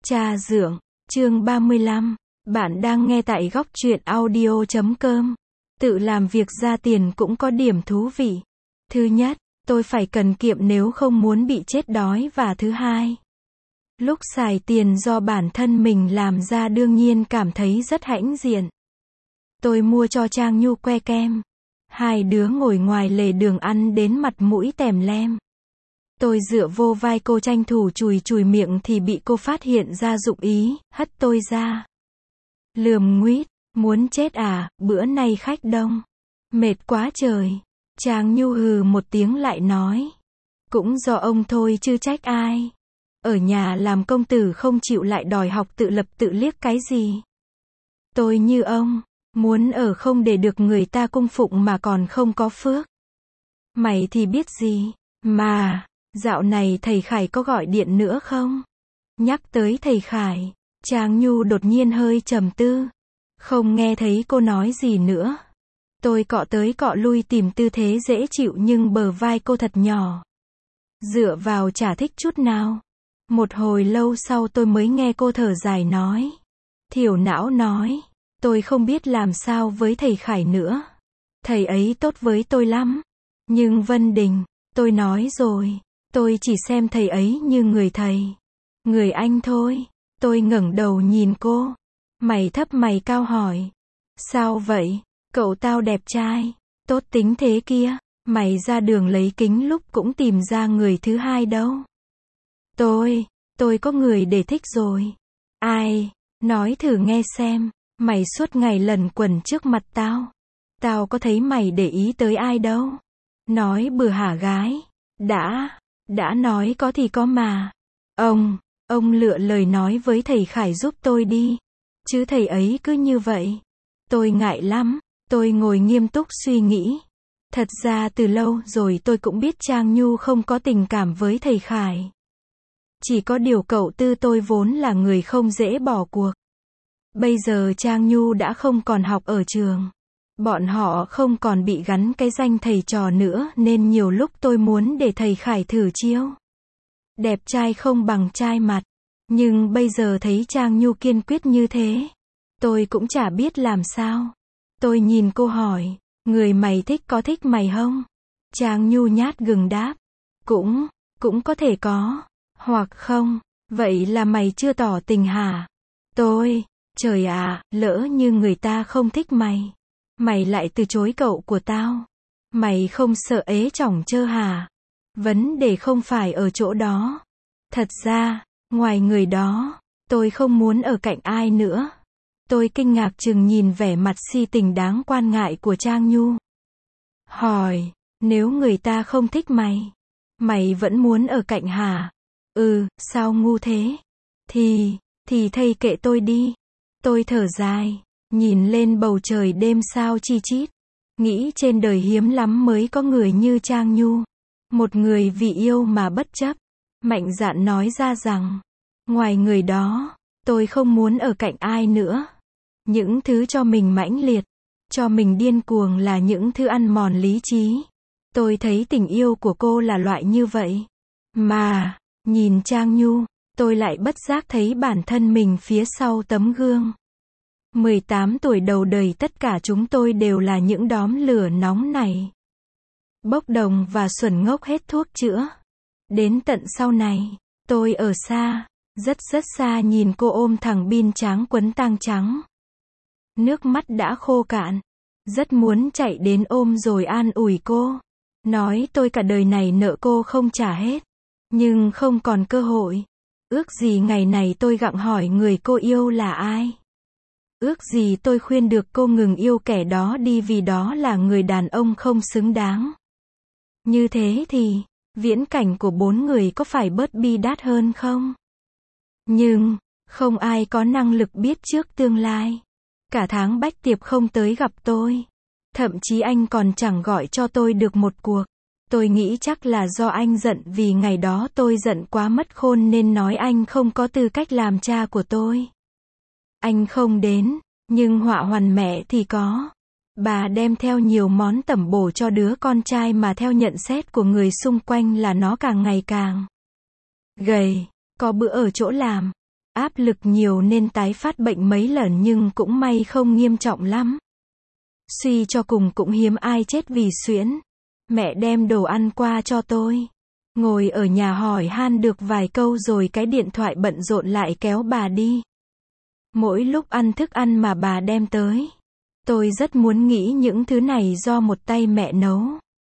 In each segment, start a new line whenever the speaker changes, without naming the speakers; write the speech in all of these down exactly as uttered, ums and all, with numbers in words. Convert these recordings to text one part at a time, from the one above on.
Cha Dượng, chương ba mươi lăm. Bạn đang nghe tại góc truyện audio chấm com. Tự làm việc ra tiền cũng có điểm thú vị. Thứ nhất, tôi phải cần kiệm nếu không muốn bị chết đói, và thứ hai, lúc xài tiền do bản thân mình làm ra đương nhiên cảm thấy rất hãnh diện. Tôi mua cho Trang Nhu que kem. Hai đứa ngồi ngoài lề đường ăn đến mặt mũi tèm lem. Tôi dựa vô vai cô tranh thủ chùi chùi miệng thì bị cô phát hiện ra dụng ý, hất tôi ra. Lườm nguýt, muốn chết à, bữa nay khách đông. Mệt quá trời. Trang Nhu hừ một tiếng lại nói. Cũng do ông thôi chứ trách ai. Ở nhà làm công tử không chịu lại đòi học tự lập tự liếc cái gì. Tôi như ông, muốn ở không để được người ta cung phụng mà còn không có phước. Mày thì biết gì, mà, dạo này thầy Khải có gọi điện nữa không? Nhắc tới thầy Khải, Trang Nhu đột nhiên hơi trầm tư. Không nghe thấy cô nói gì nữa. Tôi cọ tới cọ lui tìm tư thế dễ chịu nhưng bờ vai cô thật nhỏ. Dựa vào chả thích chút nào. Một hồi lâu sau tôi mới nghe cô thở dài nói. Thiểu não nói. Tôi không biết làm sao với thầy Khải nữa. Thầy ấy tốt với tôi lắm. Nhưng Vân Đình, tôi nói rồi. Tôi chỉ xem thầy ấy như người thầy. Người anh thôi. Tôi ngẩng đầu nhìn cô. Mày thấp mày cao hỏi. Sao vậy? Cậu tao đẹp trai. Tốt tính thế kia. Mày ra đường lấy kính lúc cũng tìm ra người thứ hai đâu. Tôi, tôi có người để thích rồi. Ai? Nói thử nghe xem. Mày suốt ngày lẩn quẩn trước mặt tao. Tao có thấy mày để ý tới ai đâu. Nói bừa hả gái. Đã, đã nói có thì có mà. Ông, ông lựa lời nói với thầy Khải giúp tôi đi. Chứ thầy ấy cứ như vậy. Tôi ngại lắm. Tôi ngồi nghiêm túc suy nghĩ. Thật ra từ lâu rồi tôi cũng biết Trang Nhu không có tình cảm với thầy Khải. Chỉ có điều cậu Tư tôi vốn là người không dễ bỏ cuộc. Bây giờ Trang Nhu đã không còn học ở trường. Bọn họ không còn bị gắn cái danh thầy trò nữa nên nhiều lúc tôi muốn để thầy Khải thử chiêu. Đẹp trai không bằng trai mặt. Nhưng bây giờ thấy Trang Nhu kiên quyết như thế. Tôi cũng chả biết làm sao. Tôi nhìn cô hỏi. Người mày thích có thích mày không? Trang Nhu nhát gừng đáp. Cũng, cũng có thể có. Hoặc không. Vậy là mày chưa tỏ tình hả? Tôi, trời ạ, lỡ như người ta không thích mày. Mày lại từ chối cậu của tao. Mày không sợ ế chỏng chơ hả? Vấn đề không phải ở chỗ đó. Thật ra, ngoài người đó, tôi không muốn ở cạnh ai nữa. Tôi kinh ngạc chừng nhìn vẻ mặt si tình đáng quan ngại của Trang Nhu. Hỏi, nếu người ta không thích mày, mày vẫn muốn ở cạnh hả? Ừ, sao ngu thế? Thì, thì thầy kệ tôi đi. Tôi thở dài, nhìn lên bầu trời đêm sao chi chít. Nghĩ trên đời hiếm lắm mới có người như Trang Nhu. Một người vì yêu mà bất chấp. Mạnh dạn nói ra rằng, ngoài người đó, tôi không muốn ở cạnh ai nữa. Những thứ cho mình mãnh liệt, cho mình điên cuồng là những thứ ăn mòn lý trí. Tôi thấy tình yêu của cô là loại như vậy. Mà, nhìn Trang Nhu, tôi lại bất giác thấy bản thân mình phía sau tấm gương. mười tám tuổi đầu đời tất cả chúng tôi đều là những đóm lửa nóng này. Bốc đồng và xuẩn ngốc hết thuốc chữa. Đến tận sau này, tôi ở xa, rất rất xa nhìn cô ôm thằng bin tráng quấn tang trắng. Nước mắt đã khô cạn. Rất muốn chạy đến ôm rồi an ủi cô. Nói tôi cả đời này nợ cô không trả hết. Nhưng không còn cơ hội. Ước gì ngày này tôi gặng hỏi người cô yêu là ai. Ước gì tôi khuyên được cô ngừng yêu kẻ đó đi vì đó là người đàn ông không xứng đáng. Như thế thì, viễn cảnh của bốn người có phải bớt bi đát hơn không? Nhưng, không ai có năng lực biết trước tương lai. Cả tháng Bách Tiệp không tới gặp tôi. Thậm chí anh còn chẳng gọi cho tôi được một cuộc. Tôi nghĩ chắc là do anh giận vì ngày đó tôi giận quá mất khôn nên nói anh không có tư cách làm cha của tôi. Anh không đến, nhưng họa hoàn mẹ thì có. Bà đem theo nhiều món tẩm bổ cho đứa con trai mà theo nhận xét của người xung quanh là nó càng ngày càng gầy. Có bữa ở chỗ làm, Áp lực nhiều nên tái phát bệnh mấy lần nhưng cũng may không nghiêm trọng lắm. Suy cho cùng cũng hiếm ai chết vì suyễn. Mẹ đem đồ ăn qua cho tôi. Ngồi ở nhà hỏi han được vài câu rồi cái điện thoại bận rộn lại kéo bà đi. Mỗi lúc ăn thức ăn mà bà đem tới, tôi rất muốn nghĩ những thứ này do một tay mẹ nấu.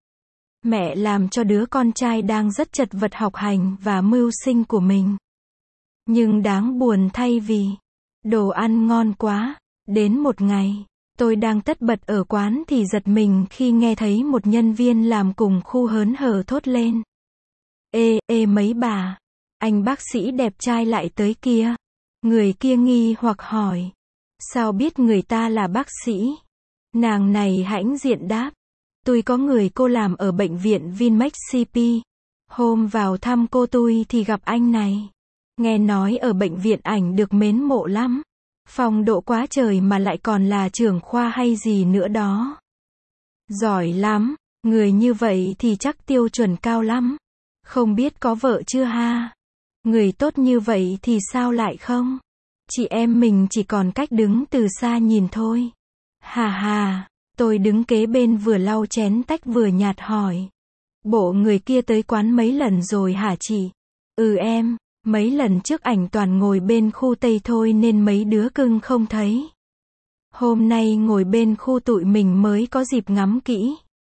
Mẹ làm cho đứa con trai đang rất chật vật học hành và mưu sinh của mình. Nhưng đáng buồn thay vì đồ ăn ngon quá. Đến một ngày, tôi đang tất bật ở quán thì giật mình khi nghe thấy một nhân viên làm cùng khu hớn hở thốt lên. Ê, ê mấy bà, anh bác sĩ đẹp trai lại tới kia. Người kia nghi hoặc hỏi. Sao biết người ta là bác sĩ? Nàng này hãnh diện đáp. Tôi có người cô làm ở bệnh viện Vinmec xê pê. Hôm vào thăm cô tôi thì gặp anh này. Nghe nói ở bệnh viện ảnh được mến mộ lắm. Phong độ quá trời mà lại còn là trưởng khoa hay gì nữa đó. Giỏi lắm, người như vậy thì chắc tiêu chuẩn cao lắm. Không biết có vợ chưa ha? Người tốt như vậy thì sao lại không? Chị em mình chỉ còn cách đứng từ xa nhìn thôi. Hà hà, tôi đứng kế bên vừa lau chén tách vừa nhạt hỏi. Bộ người kia tới quán mấy lần rồi hả chị? Ừ em, mấy lần trước ảnh toàn ngồi bên khu Tây thôi nên mấy đứa cưng không thấy. Hôm nay ngồi bên khu tụi mình mới có dịp ngắm kỹ.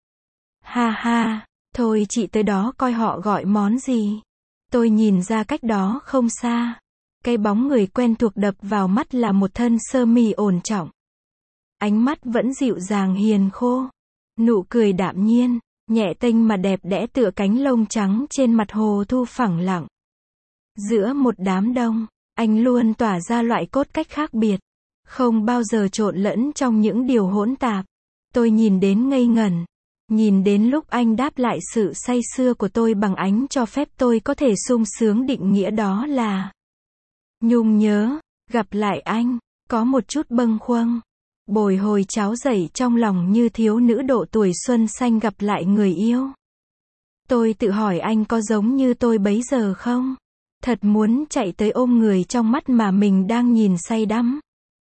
Ha ha, thôi chị tới đó coi họ gọi món gì. Tôi nhìn ra cách đó không xa. Cái bóng người quen thuộc đập vào mắt là một thân sơ mi ổn trọng. Ánh mắt vẫn dịu dàng hiền khô. Nụ cười đạm nhiên, nhẹ tênh mà đẹp đẽ tựa cánh lông trắng trên mặt hồ thu phẳng lặng. Giữa một đám đông, anh luôn tỏa ra loại cốt cách khác biệt. Không bao giờ trộn lẫn trong những điều hỗn tạp. Tôi nhìn đến ngây ngẩn. Nhìn đến lúc anh đáp lại sự say sưa của tôi bằng ánh cho phép tôi có thể sung sướng định nghĩa đó là nhung nhớ, gặp lại anh, có một chút bâng khuâng, bồi hồi tráo dậy trong lòng như thiếu nữ độ tuổi xuân xanh gặp lại người yêu. Tôi tự hỏi anh có giống như tôi bấy giờ không? Thật muốn chạy tới ôm người trong mắt mà mình đang nhìn say đắm.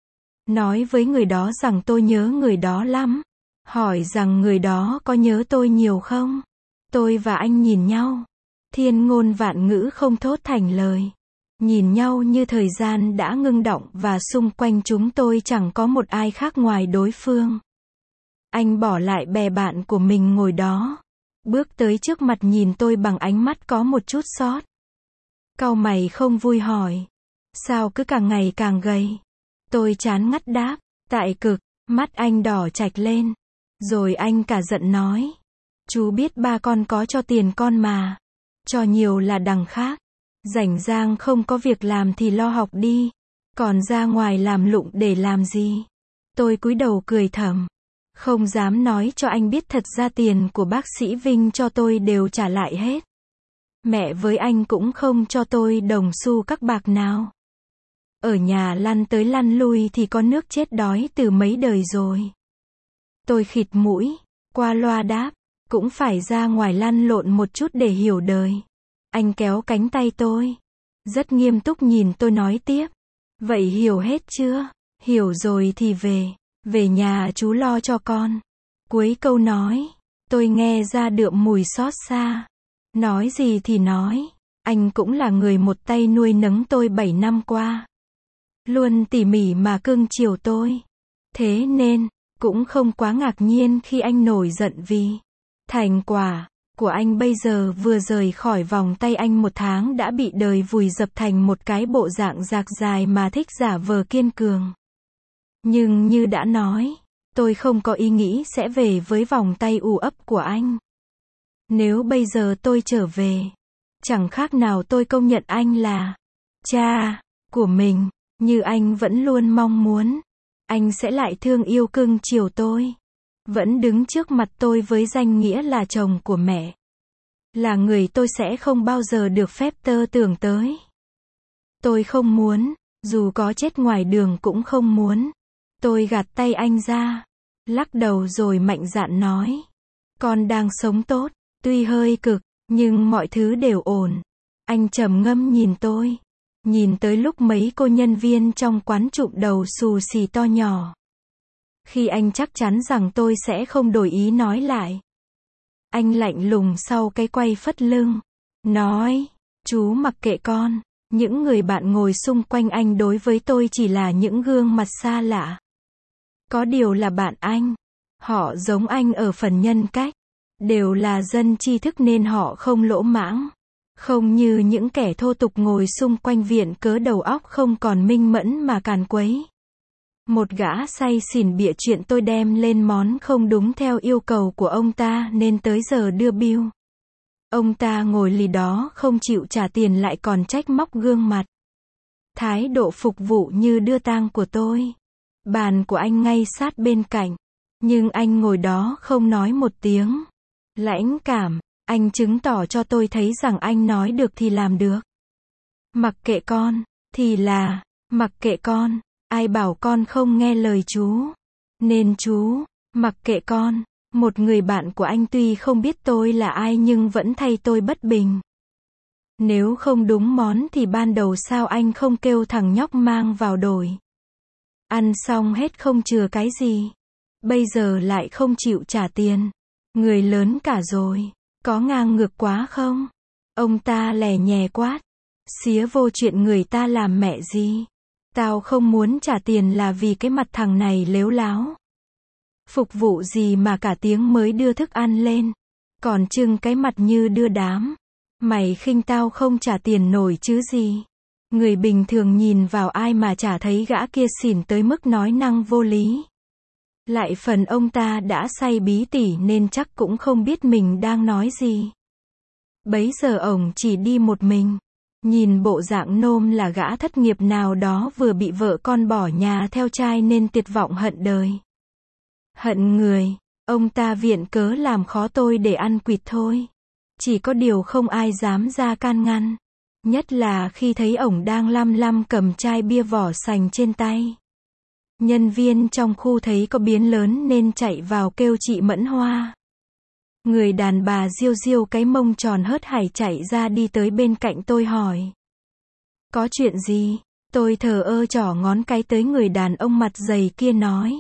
Nói với người đó rằng tôi nhớ người đó lắm. Hỏi rằng người đó có nhớ tôi nhiều không? Tôi và anh nhìn nhau. Thiên ngôn vạn ngữ không thốt thành lời. Nhìn nhau như thời gian đã ngưng đọng và xung quanh chúng tôi chẳng có một ai khác ngoài đối phương. Anh bỏ lại bè bạn của mình ngồi đó. Bước tới trước mặt nhìn tôi bằng ánh mắt có một chút xót. Cau mày không vui hỏi. Sao cứ càng ngày càng gầy? Tôi chán ngắt đáp. Tại cực, mắt anh đỏ chạch lên. Rồi anh cả giận nói. Chú biết ba con có cho tiền con mà. Cho nhiều là đằng khác. Rảnh rang không có việc làm thì lo học đi. Còn ra ngoài làm lụng để làm gì? Tôi cúi đầu cười thầm. Không dám nói cho anh biết thật ra tiền của bác sĩ Vinh cho tôi đều trả lại hết. Mẹ với anh cũng không cho tôi đồng xu các bạc nào. Ở nhà lăn tới lăn lui thì có nước chết đói từ mấy đời rồi. Tôi khịt mũi, qua loa đáp, cũng phải ra ngoài lăn lộn một chút để hiểu đời. Anh kéo cánh tay tôi, rất nghiêm túc nhìn tôi nói tiếp. Vậy hiểu hết chưa? Hiểu rồi thì về, về nhà chú lo cho con. Cuối câu nói, tôi nghe ra đượm mùi xót xa. Nói gì thì nói, anh cũng là người một tay nuôi nấng tôi bảy năm qua. Luôn tỉ mỉ mà cưng chiều tôi. Thế nên, cũng không quá ngạc nhiên khi anh nổi giận vì thành quả của anh bây giờ vừa rời khỏi vòng tay anh một tháng đã bị đời vùi dập thành một cái bộ dạng rạc dài mà thích giả vờ kiên cường. Nhưng như đã nói, tôi không có ý nghĩ sẽ về với vòng tay ù ấp của anh. Nếu bây giờ tôi trở về, chẳng khác nào tôi công nhận anh là cha của mình, như anh vẫn luôn mong muốn. Anh sẽ lại thương yêu cưng chiều tôi. Vẫn đứng trước mặt tôi với danh nghĩa là chồng của mẹ. Là người tôi sẽ không bao giờ được phép tơ tưởng tới. Tôi không muốn, dù có chết ngoài đường cũng không muốn. Tôi gạt tay anh ra, lắc đầu rồi mạnh dạn nói. Con đang sống tốt, tuy hơi cực, nhưng mọi thứ đều ổn. Anh trầm ngâm nhìn tôi. Nhìn tới lúc mấy cô nhân viên trong quán trụm đầu xù xì to nhỏ. Khi anh chắc chắn rằng tôi sẽ không đổi ý nói lại. Anh lạnh lùng sau cái quay phất lưng. Nói, chú mặc kệ con. Những người bạn ngồi xung quanh anh đối với tôi chỉ là những gương mặt xa lạ. Có điều là bạn anh. Họ giống anh ở phần nhân cách. Đều là dân tri thức nên họ không lỗ mãng. Không như những kẻ thô tục ngồi xung quanh viện cớ đầu óc không còn minh mẫn mà càn quấy. Một gã say xỉn bịa chuyện tôi đem lên món không đúng theo yêu cầu của ông ta nên tới giờ đưa bill. Ông ta ngồi lì đó không chịu trả tiền lại còn trách móc gương mặt. Thái độ phục vụ như đưa tang của tôi. Bàn của anh ngay sát bên cạnh. Nhưng anh ngồi đó không nói một tiếng. Lãnh cảm, anh chứng tỏ cho tôi thấy rằng anh nói được thì làm được. Mặc kệ con, thì là, mặc kệ con, ai bảo con không nghe lời chú. Nên chú, mặc kệ con. Một người bạn của anh tuy không biết tôi là ai nhưng vẫn thay tôi bất bình. Nếu không đúng món thì ban đầu sao anh không kêu thằng nhóc mang vào đổi. Ăn xong hết không chừa cái gì. Bây giờ lại không chịu trả tiền. Người lớn cả rồi. Có ngang ngược quá không? Ông ta lè nhè quát. Xía vô chuyện người ta làm mẹ gì. Tao không muốn trả tiền là vì cái mặt thằng này lếu láo. Phục vụ gì mà cả tiếng mới đưa thức ăn lên. Còn trưng cái mặt như đưa đám. Mày khinh tao không trả tiền nổi chứ gì. Người bình thường nhìn vào ai mà chả thấy gã kia xỉn tới mức nói năng vô lý. Lại phần ông ta đã say bí tỉ nên chắc cũng không biết mình đang nói gì. Bấy giờ ổng chỉ đi một mình. Nhìn bộ dạng nôm là gã thất nghiệp nào đó vừa bị vợ con bỏ nhà theo trai nên tuyệt vọng hận đời. Hận người, ông ta viện cớ làm khó tôi để ăn quỵt thôi. Chỉ có điều không ai dám ra can ngăn. Nhất là khi thấy ổng đang lăm lăm cầm chai bia vỏ sành trên tay. Nhân viên trong khu thấy có biến lớn nên chạy vào kêu chị Mẫn Hoa. Người đàn bà riêu riêu cái mông tròn hớt hải chạy ra đi tới bên cạnh tôi hỏi. Có chuyện gì? Tôi thờ ơ trỏ ngón cái tới người đàn ông mặt dày kia nói.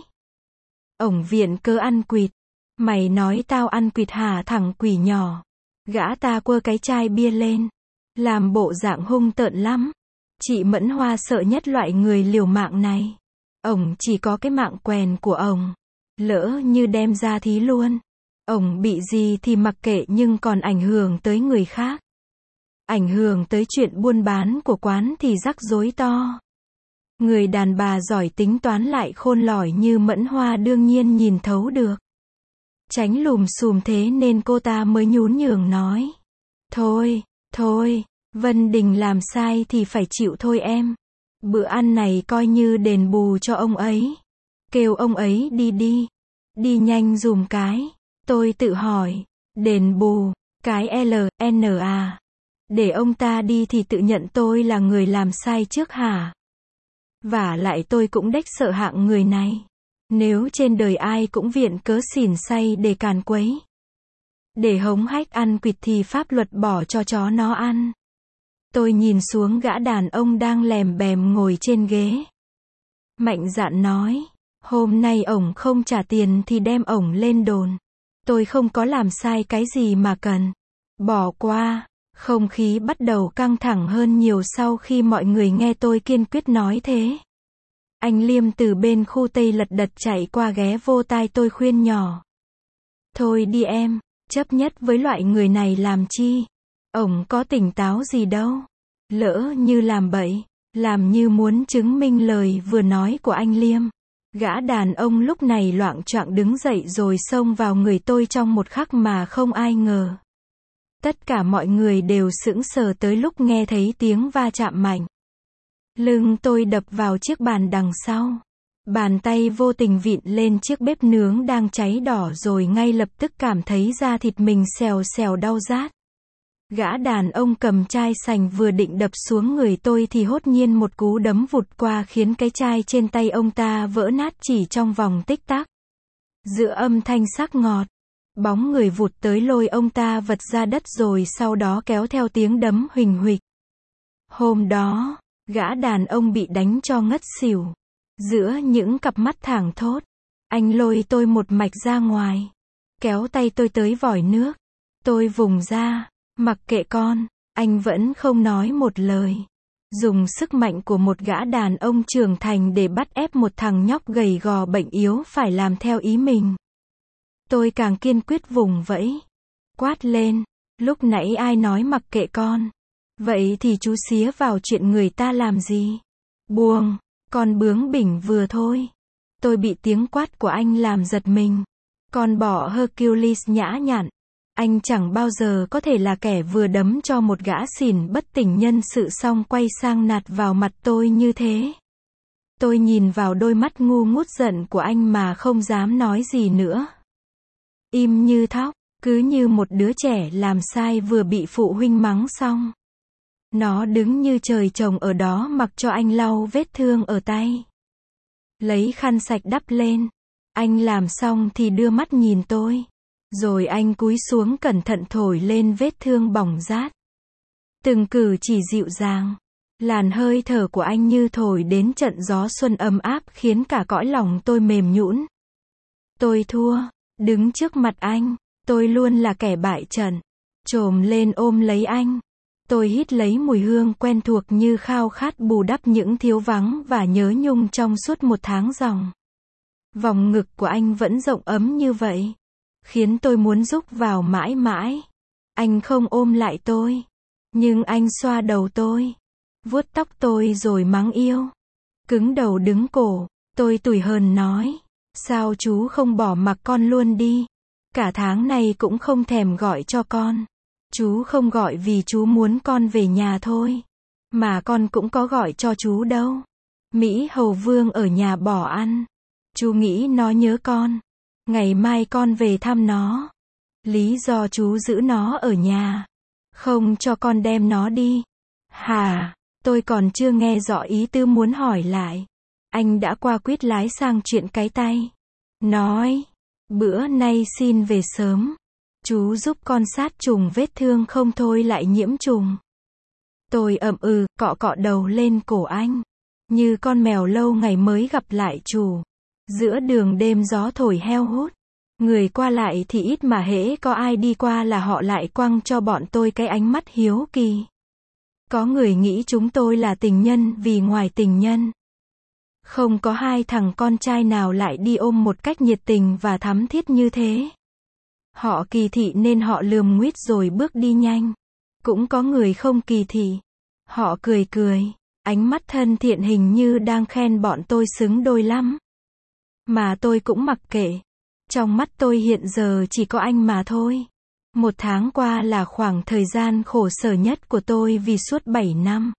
Ổng viện cớ ăn quỵt. Mày nói tao ăn quỵt hả thằng quỷ nhỏ. Gã ta quơ cái chai bia lên. Làm bộ dạng hung tợn lắm. Chị Mẫn Hoa sợ nhất loại người liều mạng này. Ổng chỉ có cái mạng quèn của ổng. Lỡ như đem ra thí luôn. Ổng bị gì thì mặc kệ nhưng còn ảnh hưởng tới người khác. Ảnh hưởng tới chuyện buôn bán của quán thì rắc rối to. Người đàn bà giỏi tính toán lại khôn lỏi như Mẫn Hoa đương nhiên nhìn thấu được. Tránh lùm xùm thế nên cô ta mới nhún nhường nói. Thôi, thôi, Vân Đình làm sai thì phải chịu thôi em. Bữa ăn này coi như đền bù cho ông ấy. Kêu ông ấy đi đi. Đi nhanh dùm cái. Tôi tự hỏi. Đền bù. Cái L N à. Để ông ta đi thì tự nhận tôi là người làm sai trước hả? Vả lại tôi cũng đếch sợ hạng người này. Nếu trên đời ai cũng viện cớ xỉn say để càn quấy. Để hống hách ăn quỵt thì pháp luật bỏ cho chó nó ăn. Tôi nhìn xuống gã đàn ông đang lèm bèm ngồi trên ghế. Mạnh dạn nói. Hôm nay ổng không trả tiền thì đem ổng lên đồn. Tôi không có làm sai cái gì mà cần. Bỏ qua. Không khí bắt đầu căng thẳng hơn nhiều sau khi mọi người nghe tôi kiên quyết nói thế. Anh Liêm từ bên khu Tây lật đật chạy qua ghé vô tai tôi khuyên nhỏ. Thôi đi em, chấp nhất với loại người này làm chi? Ổng có tỉnh táo gì đâu. Lỡ như làm bậy, làm như muốn chứng minh lời vừa nói của anh Liêm. Gã đàn ông lúc này loạng choạng đứng dậy rồi xông vào người tôi trong một khắc mà không ai ngờ. Tất cả mọi người đều sững sờ tới lúc nghe thấy tiếng va chạm mạnh. Lưng tôi đập vào chiếc bàn đằng sau. Bàn tay vô tình vịn lên chiếc bếp nướng đang cháy đỏ rồi ngay lập tức cảm thấy da thịt mình xèo xèo đau rát. Gã đàn ông cầm chai sành vừa định đập xuống người tôi thì hốt nhiên một cú đấm vụt qua khiến cái chai trên tay ông ta vỡ nát chỉ trong vòng tích tắc. Giữa âm thanh sắc ngọt, bóng người vụt tới lôi ông ta vật ra đất rồi sau đó kéo theo tiếng đấm huỳnh huỵch. Hôm đó, Gã đàn ông bị đánh cho ngất xỉu. Giữa những cặp mắt thảng thốt, anh lôi tôi một mạch ra ngoài. Kéo tay tôi tới vòi nước. Tôi vùng ra, mặc kệ con, anh vẫn không nói một lời. Dùng sức mạnh của một gã đàn ông trưởng thành để bắt ép một thằng nhóc gầy gò bệnh yếu phải làm theo ý mình. Tôi càng kiên quyết vùng vẫy. Quát lên, lúc nãy ai nói mặc kệ con? Vậy thì chú xía vào chuyện người ta làm gì? Buông, con bướng bỉnh vừa thôi. Tôi bị tiếng quát của anh làm giật mình. Con bọ Hercules nhã nhặn. Anh chẳng bao giờ có thể là kẻ vừa đấm cho một gã xỉn bất tỉnh nhân sự xong quay sang nạt vào mặt tôi như thế. Tôi nhìn vào đôi mắt ngu ngút giận của anh mà không dám nói gì nữa. Im như thóc, cứ như một đứa trẻ làm sai vừa bị phụ huynh mắng xong. Nó đứng như trời trồng ở đó mặc cho anh lau vết thương ở tay. Lấy khăn sạch đắp lên. Anh làm xong thì đưa mắt nhìn tôi. Rồi anh cúi xuống cẩn thận thổi lên vết thương bỏng rát. Từng cử chỉ dịu dàng. Làn hơi thở của anh như thổi đến trận gió xuân ấm áp khiến cả cõi lòng tôi mềm nhũn. Tôi thua. Đứng trước mặt anh, tôi luôn là kẻ bại trận. Chồm lên ôm lấy anh. Tôi hít lấy mùi hương quen thuộc như khao khát bù đắp những thiếu vắng và nhớ nhung trong suốt một tháng ròng. Vòng ngực của anh vẫn rộng ấm như vậy, khiến tôi muốn rúc vào mãi mãi. Anh không ôm lại tôi, nhưng anh xoa đầu tôi, vuốt tóc tôi rồi mắng yêu. Cứng đầu đứng cổ, tôi tủi hờn nói, sao chú không bỏ mặc con luôn đi? Cả tháng này cũng không thèm gọi cho con. Chú không gọi vì chú muốn con về nhà thôi. Mà con cũng có gọi cho chú đâu. Mỹ Hầu Vương ở nhà bỏ ăn. Chú nghĩ nó nhớ con. Ngày mai con về thăm nó. Lý do chú giữ nó ở nhà. Không cho con đem nó đi. Hả? Tôi còn chưa nghe rõ ý tứ muốn hỏi lại. Anh đã qua quyết lái sang chuyện cái tay. Nói, bữa nay xin về sớm. Chú giúp con sát trùng vết thương không thôi lại nhiễm trùng. Tôi ậm ừ, cọ cọ đầu lên cổ anh. Như con mèo lâu ngày mới gặp lại chủ. Giữa đường đêm gió thổi heo hút. Người qua lại thì ít mà hễ có ai đi qua là họ lại quăng cho bọn tôi cái ánh mắt hiếu kỳ. Có người nghĩ chúng tôi là tình nhân vì ngoài tình nhân. Không có hai thằng con trai nào lại đi ôm một cách nhiệt tình và thắm thiết như thế. Họ kỳ thị nên họ lườm nguýt rồi bước đi nhanh. Cũng có người không kỳ thị. Họ cười cười. Ánh mắt thân thiện hình như đang khen bọn tôi xứng đôi lắm. Mà tôi cũng mặc kệ. Trong mắt tôi hiện giờ chỉ có anh mà thôi. Một tháng qua là khoảng thời gian khổ sở nhất của tôi vì suốt bảy năm.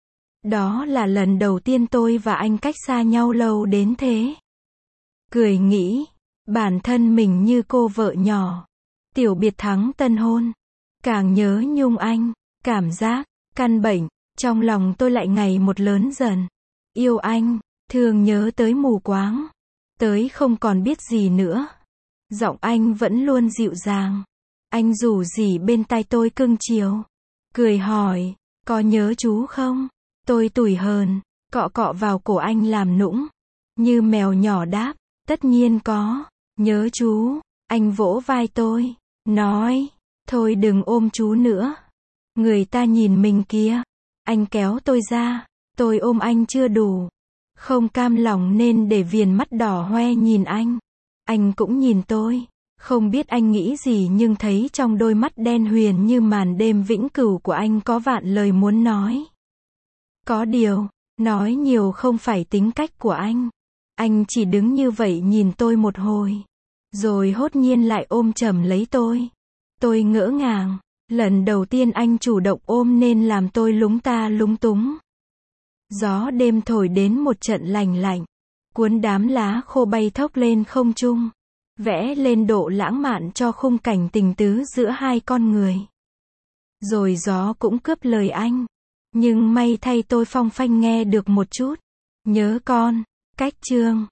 Đó là lần đầu tiên tôi và anh cách xa nhau lâu đến thế. Cười nghĩ, bản thân mình như cô vợ nhỏ. Tiểu biệt thắng tân hôn. Càng nhớ nhung anh, cảm giác, căn bệnh, trong lòng tôi lại ngày một lớn dần. Yêu anh, thường nhớ tới mù quáng. Tới không còn biết gì nữa. Giọng anh vẫn luôn dịu dàng. Anh rủ rỉ bên tai tôi cưng chiều. Cười hỏi, có nhớ chú không? Tôi tủi hờn, cọ cọ vào cổ anh làm nũng. Như mèo nhỏ đáp, tất nhiên có, nhớ chú. Anh vỗ vai tôi, nói, thôi đừng ôm chú nữa. Người ta nhìn mình kìa. Anh kéo tôi ra, tôi ôm anh chưa đủ. Không cam lòng nên để viền mắt đỏ hoe nhìn anh. Anh cũng nhìn tôi. Không biết anh nghĩ gì nhưng thấy trong đôi mắt đen huyền như màn đêm vĩnh cửu của anh có vạn lời muốn nói. Có điều, nói nhiều không phải tính cách của anh. Anh chỉ đứng như vậy nhìn tôi một hồi. Rồi hốt nhiên lại ôm chầm lấy tôi. Tôi ngỡ ngàng. Lần đầu tiên anh chủ động ôm nên làm tôi lúng ta lúng túng. Gió đêm thổi đến một trận lành lạnh. Cuốn đám lá khô bay thốc lên không trung. Vẽ lên độ lãng mạn cho khung cảnh tình tứ giữa hai con người. Rồi gió cũng cướp lời anh. Nhưng may thay tôi phong phanh nghe được một chút. Nhớ con, cách chương.